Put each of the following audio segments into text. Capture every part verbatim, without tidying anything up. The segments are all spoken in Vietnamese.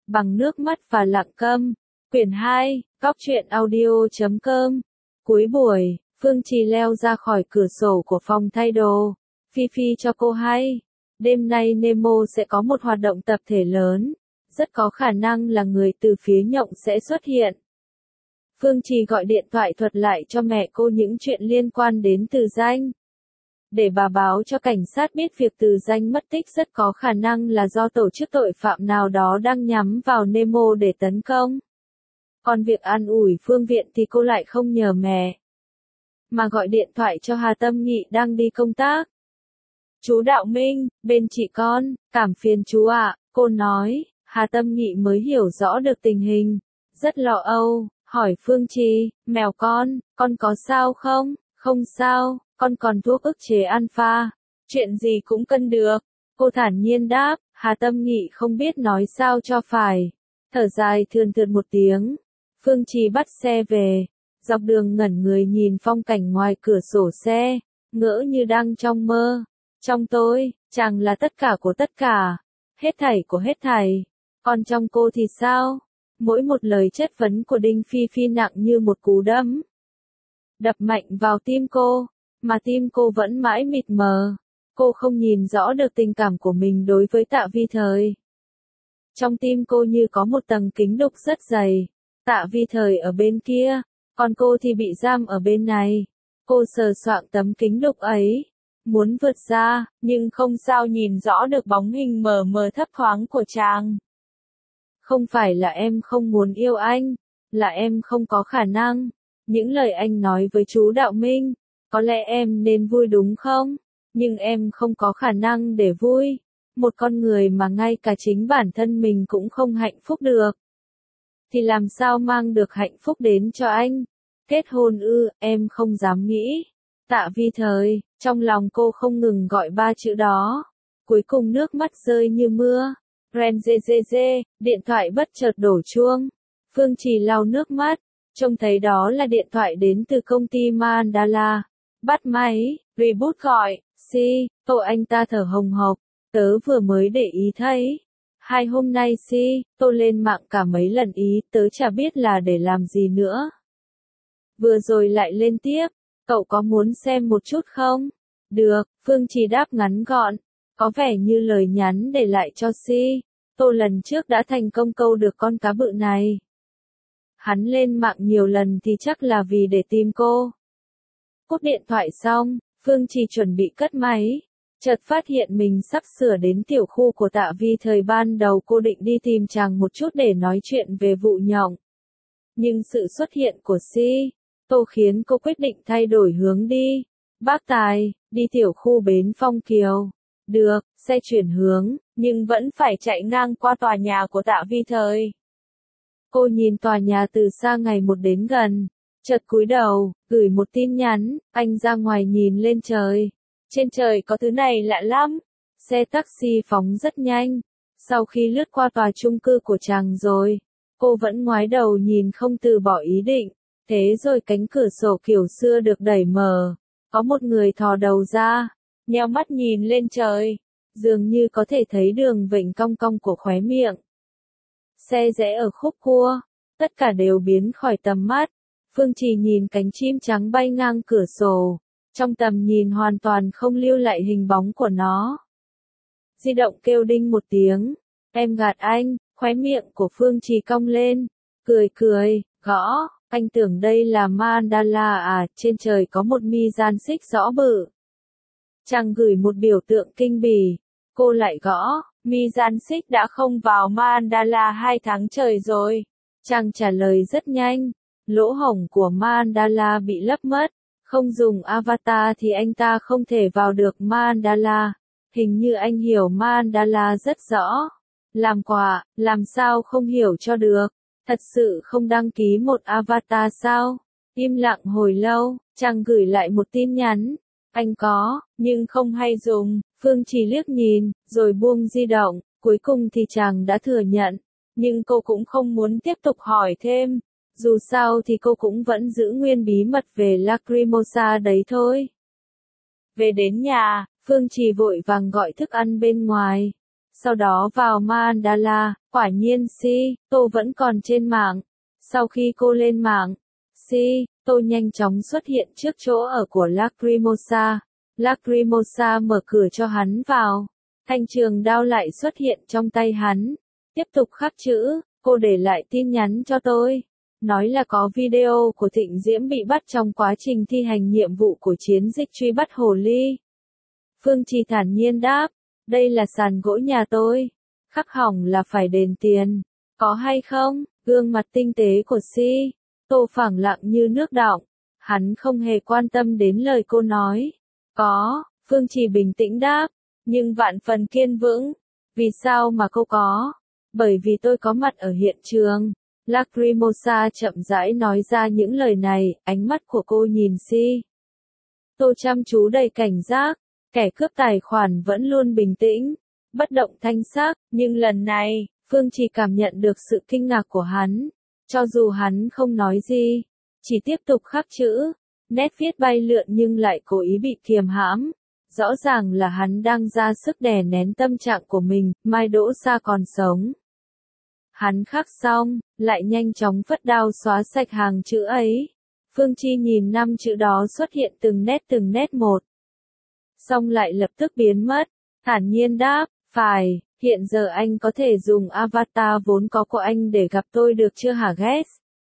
Bằng nước mắt và lặng câm. Quyển hai, góc truyện audio chấm com. Cuối buổi, Phương Trì leo ra khỏi cửa sổ của phòng thay đồ. Phi Phi cho cô hay, đêm nay Nemo sẽ có một hoạt động tập thể lớn. Rất có khả năng là người từ phía nhộng sẽ xuất hiện. Phương Trì gọi điện thoại thuật lại cho mẹ cô những chuyện liên quan đến Từ Danh. Để bà báo cho cảnh sát biết việc Từ Danh mất tích rất có khả năng là do tổ chức tội phạm nào đó đang nhắm vào Nemo để tấn công. Còn việc an ủi Phương Viện thì cô lại không nhờ mẹ, mà gọi điện thoại cho Hà Tâm Nghị đang đi công tác. Chú Đạo Minh, bên chị con, cảm phiền chú ạ, cô nói. Hà Tâm Nghị mới hiểu rõ được tình hình, rất lo âu, hỏi Phương Trì, mèo con, con có sao không? Không sao, con còn thuốc ức chế alpha, chuyện gì cũng cân được. Cô thản nhiên đáp. Hà Tâm Nghị không biết nói sao cho phải, thở dài thườn thượt một tiếng. Phương Trì bắt xe về, dọc đường ngẩn người nhìn phong cảnh ngoài cửa sổ xe, ngỡ như đang trong mơ. Trong tôi, chàng là tất cả của tất cả, hết thảy của hết thảy. Còn trong cô thì sao? Mỗi một lời chất vấn của Đinh Phi Phi nặng như một cú đấm, đập mạnh vào tim cô, mà tim cô vẫn mãi mịt mờ. Cô không nhìn rõ được tình cảm của mình đối với Tạ Vi Thời. Trong tim cô như có một tầng kính đục rất dày. Tạ Vi Thời ở bên kia, còn cô thì bị giam ở bên này. Cô sờ soạng tấm kính đục ấy, muốn vượt ra, nhưng không sao nhìn rõ được bóng hình mờ mờ thấp thoáng của chàng. Không phải là em không muốn yêu anh, là em không có khả năng. Những lời anh nói với chú Đạo Minh, có lẽ em nên vui đúng không? Nhưng em không có khả năng để vui. Một con người mà ngay cả chính bản thân mình cũng không hạnh phúc được, thì làm sao mang được hạnh phúc đến cho anh? Kết hôn ư, em không dám nghĩ. Tạ Vi Thời, trong lòng cô không ngừng gọi ba chữ đó. Cuối cùng nước mắt rơi như mưa. Ren dê dê dê, điện thoại bất chợt đổ chuông. Phương Trì lau nước mắt, trông thấy đó là điện thoại đến từ công ty Mandala. Bắt máy, reboot gọi, si, tô anh ta thở hồng hộc, tớ vừa mới để ý thấy. Hai hôm nay si, tô lên mạng cả mấy lần ý, tớ chả biết là để làm gì nữa. Vừa rồi lại lên tiếp, cậu có muốn xem một chút không? Được, Phương Trì đáp ngắn gọn, có vẻ như lời nhắn để lại cho si. Tô lần trước đã thành công câu được con cá bự này. Hắn lên mạng nhiều lần thì chắc là vì để tìm cô. Cúp điện thoại xong, Phương Trì chuẩn bị cất máy, chợt phát hiện mình sắp sửa đến tiểu khu của Tạ Vi Thời. Ban đầu cô định đi tìm chàng một chút để nói chuyện về vụ nhộng. Nhưng sự xuất hiện của Si, Tô khiến cô quyết định thay đổi hướng đi. Bác Tài, đi tiểu khu bến Phong Kiều. Được, xe chuyển hướng, nhưng vẫn phải chạy ngang qua tòa nhà của Tạ Vi Thời. Cô nhìn tòa nhà từ xa ngày một đến gần, chợt cúi đầu, gửi một tin nhắn. Anh ra ngoài nhìn lên trời. Trên trời có thứ này lạ lắm. Xe taxi phóng rất nhanh. Sau khi lướt qua tòa chung cư của chàng rồi, cô vẫn ngoái đầu nhìn không từ bỏ ý định. Thế rồi cánh cửa sổ kiểu xưa được đẩy mở. Có một người thò đầu ra, nheo mắt nhìn lên trời, dường như có thể thấy đường vểnh cong cong của khóe miệng. Xe rẽ ở khúc cua, tất cả đều biến khỏi tầm mắt. Phương Trì nhìn cánh chim trắng bay ngang cửa sổ, trong tầm nhìn hoàn toàn không lưu lại hình bóng của nó. Di động kêu đinh một tiếng, em gạt anh, khóe miệng của Phương Trì cong lên, cười cười, gõ, anh tưởng đây là Mandala à, trên trời có một mi gian xích rõ bự. Chàng gửi một biểu tượng kinh bỉ, cô lại gõ, mi gian xích đã không vào Mandala hai tháng trời rồi. Chàng trả lời rất nhanh, lỗ hổng của Mandala bị lấp mất, không dùng avatar thì anh ta không thể vào được Mandala. Hình như anh hiểu Mandala rất rõ. Làm quà, làm sao không hiểu cho được. Thật sự không đăng ký một avatar sao? Im lặng hồi lâu, chàng gửi lại một tin nhắn. Anh có, nhưng không hay dùng. Phương Trì liếc nhìn, rồi buông di động. Cuối cùng thì chàng đã thừa nhận. Nhưng cô cũng không muốn tiếp tục hỏi thêm. Dù sao thì cô cũng vẫn giữ nguyên bí mật về Lacrimosa đấy thôi. Về đến nhà, Phương Trì vội vàng gọi thức ăn bên ngoài. Sau đó vào Mandala, Quả nhiên si, Tô vẫn còn trên mạng. Sau khi cô lên mạng, si, Tô nhanh chóng xuất hiện trước chỗ ở của Lacrimosa. Lacrimosa mở cửa cho hắn vào. Thanh trường đao lại xuất hiện trong tay hắn. Tiếp tục khắc chữ, cô để lại tin nhắn cho tôi. Nói là có video của Thịnh Diễm bị bắt trong quá trình thi hành nhiệm vụ của chiến dịch truy bắt hồ ly. Phương Trì thản nhiên đáp, đây là sàn gỗ nhà tôi. Khắc hỏng là phải đền tiền. Có hay không? Gương mặt tinh tế của Si. Tô phẳng lặng như nước đọng. Hắn không hề quan tâm đến lời cô nói. Có, Phương Trì bình tĩnh đáp, nhưng vạn phần kiên vững. Vì sao mà cô có? Bởi vì tôi có mặt ở hiện trường. Lacrimosa chậm rãi nói ra những lời này, ánh mắt của cô nhìn Si. Tô chăm chú đầy cảnh giác, kẻ cướp tài khoản vẫn luôn bình tĩnh, bất động thanh sắc, nhưng lần này, Phương Trì cảm nhận được sự kinh ngạc của hắn. Cho dù hắn không nói gì, chỉ tiếp tục khắc chữ, nét viết bay lượn nhưng lại cố ý bị kiềm hãm. Rõ ràng là hắn đang ra sức đè nén tâm trạng của mình, Mai Đỗ Sa còn sống. Hắn khắc xong, lại nhanh chóng phất đao xóa sạch hàng chữ ấy. Phương Chi nhìn năm chữ đó xuất hiện từng nét từng nét một. Xong lại lập tức biến mất, thản nhiên đáp, phải, hiện giờ anh có thể dùng avatar vốn có của anh để gặp tôi được chưa hả Ghét?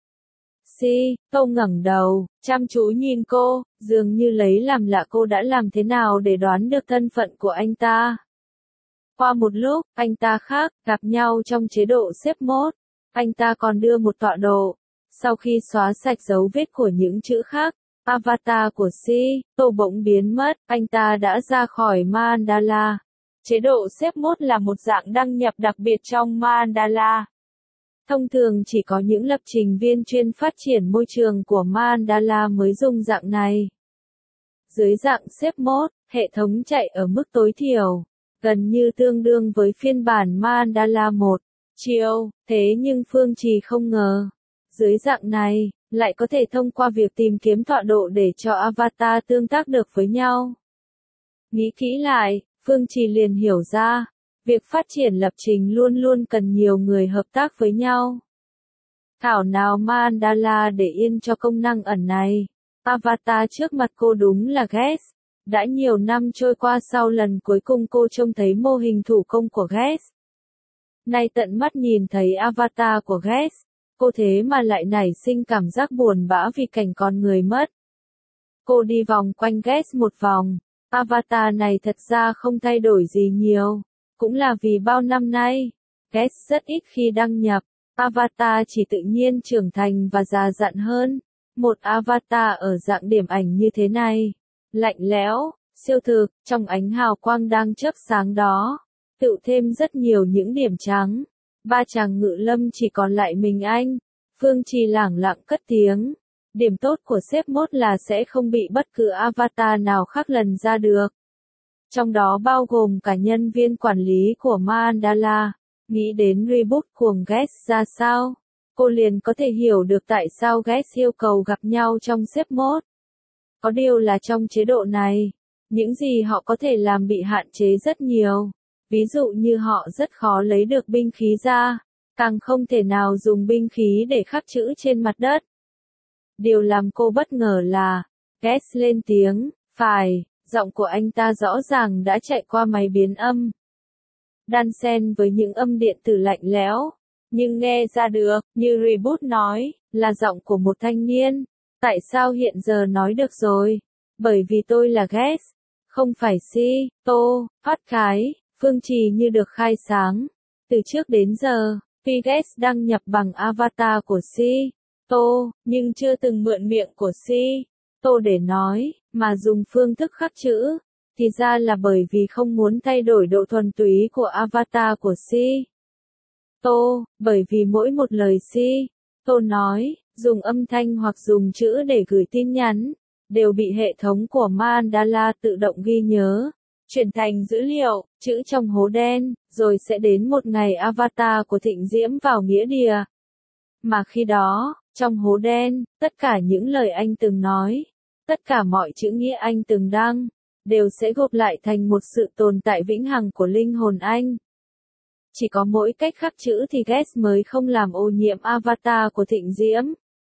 Si, Tô ngẩng đầu, chăm chú nhìn cô, dường như lấy làm lạ cô đã làm thế nào để đoán được thân phận của anh ta. Qua một lúc, anh ta khác, gặp nhau trong chế độ xếp mốt. Anh ta còn đưa một tọa độ. Sau khi xóa sạch dấu vết của những chữ khác, avatar của Si, Tô bỗng biến mất, anh ta đã ra khỏi Mandala. Chế độ xếp mốt là một dạng đăng nhập đặc biệt trong Mandala. Thông thường chỉ có những lập trình viên chuyên phát triển môi trường của Mandala mới dùng dạng này. Dưới dạng xếp mốt, hệ thống chạy ở mức tối thiểu, gần như tương đương với phiên bản Mandala một chiều, thế nhưng Phương Trì không ngờ. Dưới dạng này, lại có thể thông qua việc tìm kiếm tọa độ để cho avatar tương tác được với nhau. Nghĩ kỹ lại, Phương Trì liền hiểu ra, việc phát triển lập trình luôn luôn cần nhiều người hợp tác với nhau. Thảo nào Mandala để yên cho công năng ẩn này. Avatar trước mặt cô đúng là Ghét. Đã nhiều năm trôi qua sau lần cuối cùng cô trông thấy mô hình thủ công của Ghét. Nay tận mắt nhìn thấy avatar của Ghét, cô thế mà lại nảy sinh cảm giác buồn bã vì cảnh con người mất. Cô đi vòng quanh Ghét một vòng, avatar này thật ra không thay đổi gì nhiều, cũng là vì bao năm nay, Ghét rất ít khi đăng nhập, avatar chỉ tự nhiên trưởng thành và già dặn hơn. Một avatar ở dạng điểm ảnh như thế này, lạnh lẽo, siêu thực, trong ánh hào quang đang chớp sáng đó, tự thêm rất nhiều những điểm trắng. Ba chàng ngự lâm chỉ còn lại mình anh. Phương Trì lẳng lặng cất tiếng. Điểm tốt của xếp mốt là sẽ không bị bất cứ avatar nào khác lần ra được. Trong đó bao gồm cả nhân viên quản lý của Mandala. Nghĩ đến reboot cuồng Ghét ra sao, cô liền có thể hiểu được tại sao Ghét yêu cầu gặp nhau trong xếp mốt. Có điều là trong chế độ này, những gì họ có thể làm bị hạn chế rất nhiều. Ví dụ như họ rất khó lấy được binh khí ra, càng không thể nào dùng binh khí để khắc chữ trên mặt đất. Điều làm cô bất ngờ là, Ghét lên tiếng, phải, giọng của anh ta rõ ràng đã chạy qua máy biến âm. Đan xen với những âm điện tử lạnh lẽo, nhưng nghe ra được, như Reboot nói, là giọng của một thanh niên. Tại sao hiện giờ nói được rồi? Bởi vì tôi là Ghét, không phải Si, Tô, phát khái. Phương Trì như được khai sáng. Từ trước đến giờ, tuy Ghét đăng nhập bằng avatar của Si, Tô, nhưng chưa từng mượn miệng của Si, Tô để nói, mà dùng phương thức khắc chữ, thì ra là bởi vì không muốn thay đổi độ thuần túy của avatar của Si, Tô, bởi vì mỗi một lời Si, Tô nói, dùng âm thanh hoặc dùng chữ để gửi tin nhắn, đều bị hệ thống của Mandala tự động ghi nhớ, chuyển thành dữ liệu, chữ trong hố đen, rồi sẽ đến một ngày avatar của Thịnh Diễm vào nghĩa địa. Mà khi đó, trong hố đen, tất cả những lời anh từng nói, tất cả mọi chữ nghĩa anh từng đăng, đều sẽ gộp lại thành một sự tồn tại vĩnh hằng của linh hồn anh. Chỉ có mỗi cách khắc chữ thì Guest mới không làm ô nhiễm avatar của Thịnh Diễm.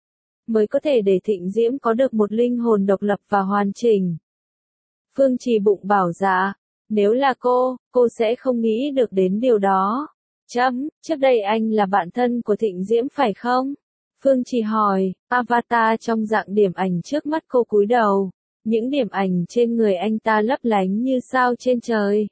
Mới có thể để Thịnh Diễm có được một linh hồn độc lập và hoàn chỉnh. Phương Trì bụng bảo dạ, nếu là cô, cô sẽ không nghĩ được đến điều đó. Chấm, trước đây anh là bạn thân của Thịnh Diễm phải không? Phương Trì hỏi, avatar trong dạng điểm ảnh trước mắt cô cúi đầu. Những điểm ảnh trên người anh ta lấp lánh như sao trên trời.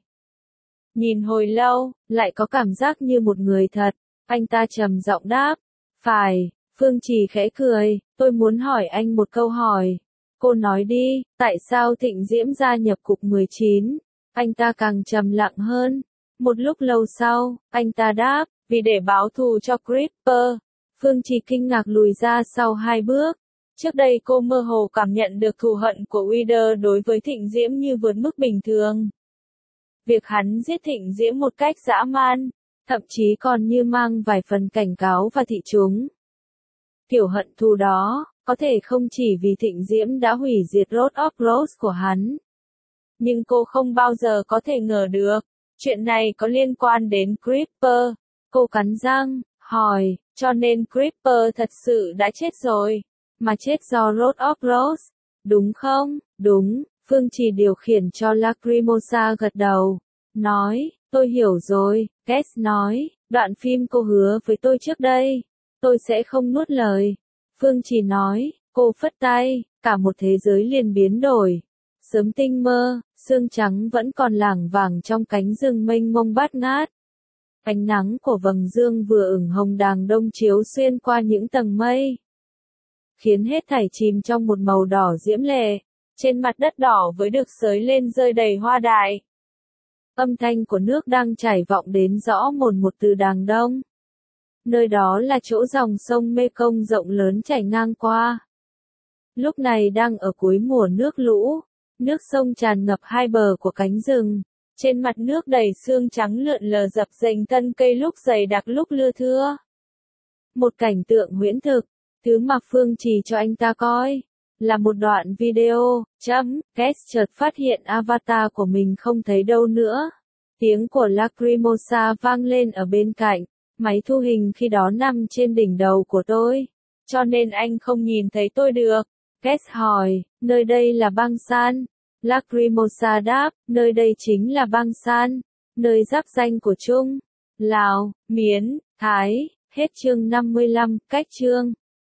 Nhìn hồi lâu, lại có cảm giác như một người thật. Anh ta trầm giọng đáp, phải. Phương Trì khẽ cười, tôi muốn hỏi anh một câu hỏi. Cô nói đi, tại sao Thịnh Diễm gia nhập cục mười chín? Anh ta càng trầm lặng hơn. Một lúc lâu sau, anh ta đáp, vì để báo thù cho Creeper. Phương Trì kinh ngạc lùi ra sau hai bước. Trước đây cô mơ hồ cảm nhận được thù hận của Wither đối với Thịnh Diễm như vượt mức bình thường. Việc hắn giết Thịnh Diễm một cách dã man, thậm chí còn như mang vài phần cảnh cáo và thị chúng. Kiểu hận thù đó, có thể không chỉ vì Thịnh Diễm đã hủy diệt Lord of Rose của hắn. Nhưng cô không bao giờ có thể ngờ được, chuyện này có liên quan đến Creeper. Cô cắn răng, hỏi, cho nên Creeper thật sự đã chết rồi, mà chết do Lord of Rose, đúng không? Đúng, Phương Trì điều khiển cho Lacrimosa gật đầu, nói, tôi hiểu rồi. Guest nói, đoạn phim cô hứa với tôi trước đây, tôi sẽ không nuốt lời. Phương Trì nói, cô phất tay, cả một thế giới liền biến đổi. Sớm tinh mơ, sương trắng vẫn còn lảng vảng trong cánh rừng mênh mông bát ngát. Ánh nắng của vầng dương vừa ửng hồng đàng đông chiếu xuyên qua những tầng mây, khiến hết thảy chìm trong một màu đỏ diễm lệ. Trên mặt đất đỏ với được xới lên rơi đầy hoa dại. Âm thanh của nước đang chảy vọng đến rõ mồn một từ đàng đông. Nơi đó là chỗ dòng sông Mekong rộng lớn chảy ngang qua. Lúc này đang ở cuối mùa nước lũ, nước sông tràn ngập hai bờ của cánh rừng. Trên mặt nước đầy sương trắng lượn lờ dập dềnh thân cây lúc dày đặc lúc lưa thưa. Một cảnh tượng huyễn thực, thứ mà Phương Trì cho anh ta coi, là một đoạn video. Chấm, Guest chợt phát hiện avatar của mình không thấy đâu nữa. Tiếng của Lacrimosa vang lên ở bên cạnh. Máy thu hình khi đó nằm trên đỉnh đầu của tôi, cho nên anh không nhìn thấy tôi được. Guest hỏi, nơi đây là Bang San. Lacrimosa đáp, nơi đây chính là Bang San, nơi giáp danh của Trung, Lào, Miến, Thái. Hết chương năm mươi lăm, cách chương.